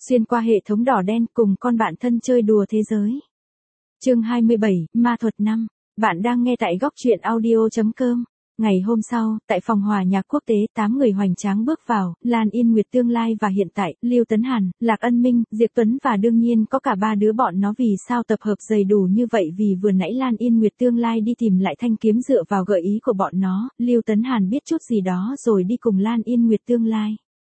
Xuyên qua hệ thống đỏ đen cùng con bạn thân chơi đùa thế giới. Chương 27, Ma thuật 5. Bạn đang nghe tại góc truyện audio.com. Ngày hôm sau, tại phòng hòa nhạc quốc tế 8 người hoành tráng bước vào, Lan Yên Nguyệt tương lai và hiện tại, Lưu Tấn Hàn, Lạc Ân Minh, Diệp Tuấn và đương nhiên có cả ba đứa bọn nó. Vì sao tập hợp đầy đủ như vậy? Vì vừa nãy Lan Yên Nguyệt tương lai đi tìm lại thanh kiếm dựa vào gợi ý của bọn nó, Lưu Tấn Hàn biết chút gì đó rồi đi cùng Lan Yên Nguyệt tương lai.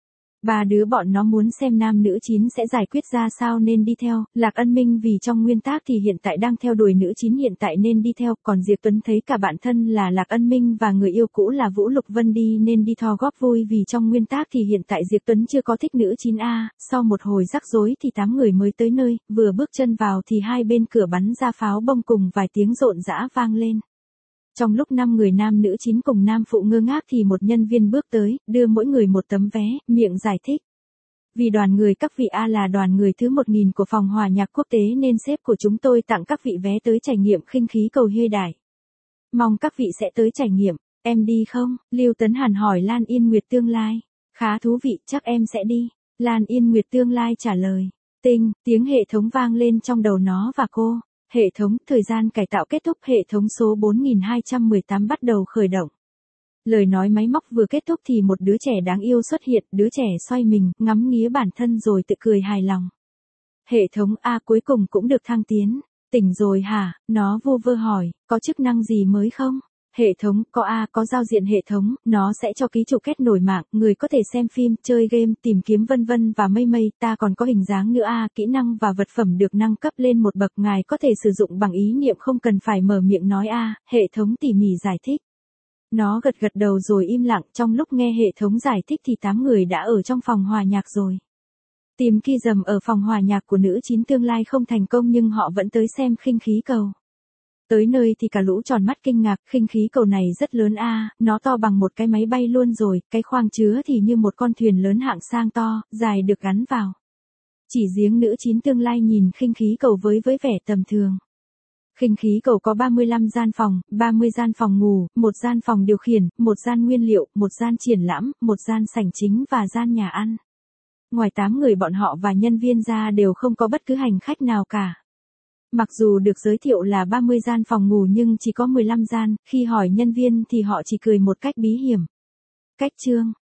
Ba đứa bọn nó muốn xem nam nữ chín sẽ giải quyết ra sao nên đi theo. Lạc Ân Minh vì trong nguyên tác thì hiện tại đang theo đuổi nữ chín hiện tại nên đi theo, còn Diệp Tuấn thấy cả bạn thân là Lạc Ân Minh và người yêu cũ là Vũ Lục Vân đi nên đi thò góp vui, vì trong nguyên tác thì hiện tại Diệp Tuấn chưa có thích nữ 9A. Sau một hồi rắc rối thì 8 người mới tới nơi, vừa bước chân vào thì hai bên cửa bắn ra pháo bông cùng vài tiếng rộn rã vang lên. Trong lúc 5 người nam nữ 9 cùng nam phụ ngơ ngác thì một nhân viên bước tới, đưa mỗi người một tấm vé, miệng giải thích. Vì đoàn người các vị A là đoàn người thứ 1000 của phòng hòa nhạc quốc tế nên sếp của chúng tôi tặng các vị vé tới trải nghiệm khinh khí cầu Hy Đại. Mong các vị sẽ tới trải nghiệm. Em đi không? Lưu Tấn Hàn hỏi Lan Yên Nguyệt tương lai. Khá thú vị, chắc em sẽ đi. Lan Yên Nguyệt tương lai trả lời. Tinh, tiếng hệ thống vang lên trong đầu nó và cô. Hệ thống, thời gian cải tạo kết thúc, hệ thống số 4218 bắt đầu khởi động. Lời nói máy móc vừa kết thúc thì một đứa trẻ đáng yêu xuất hiện, đứa trẻ xoay mình, ngắm nghía bản thân rồi tự cười hài lòng. Hệ thống A cuối cùng cũng được thăng tiến. Tỉnh rồi hả? Nó vu vơ hỏi, có chức năng gì mới không? Hệ thống, có A, có giao diện hệ thống, nó sẽ cho ký chủ kết nối mạng, người có thể xem phim, chơi game, tìm kiếm vân vân và mây mây, ta còn có hình dáng nữa A, kỹ năng và vật phẩm được nâng cấp lên một bậc, ngài có thể sử dụng bằng ý niệm không cần phải mở miệng nói A, hệ thống tỉ mỉ giải thích. Nó gật gật đầu rồi im lặng, trong lúc nghe hệ thống giải thích thì 8 người đã ở trong phòng hòa nhạc rồi. Tìm Ki Dầm ở phòng hòa nhạc của nữ 9 tương lai không thành công nhưng họ vẫn tới xem khinh khí cầu. Tới nơi thì cả lũ tròn mắt kinh ngạc, khinh khí cầu này rất lớn a, nó to bằng một cái máy bay luôn rồi, cái khoang chứa thì như một con thuyền lớn hạng sang to, dài được gắn vào. Chỉ riêng nữ 9 tương lai nhìn khinh khí cầu với vẻ tầm thường. Khinh khí cầu có 35 gian phòng, 30 gian phòng ngủ, một gian phòng điều khiển, một gian nguyên liệu, một gian triển lãm, một gian sảnh chính và gian nhà ăn. Ngoài 8 người bọn họ và nhân viên ra đều không có bất cứ hành khách nào cả. Mặc dù được giới thiệu là 30 gian phòng ngủ nhưng chỉ có 15 gian, khi hỏi nhân viên thì họ chỉ cười một cách bí hiểm. Cách chương,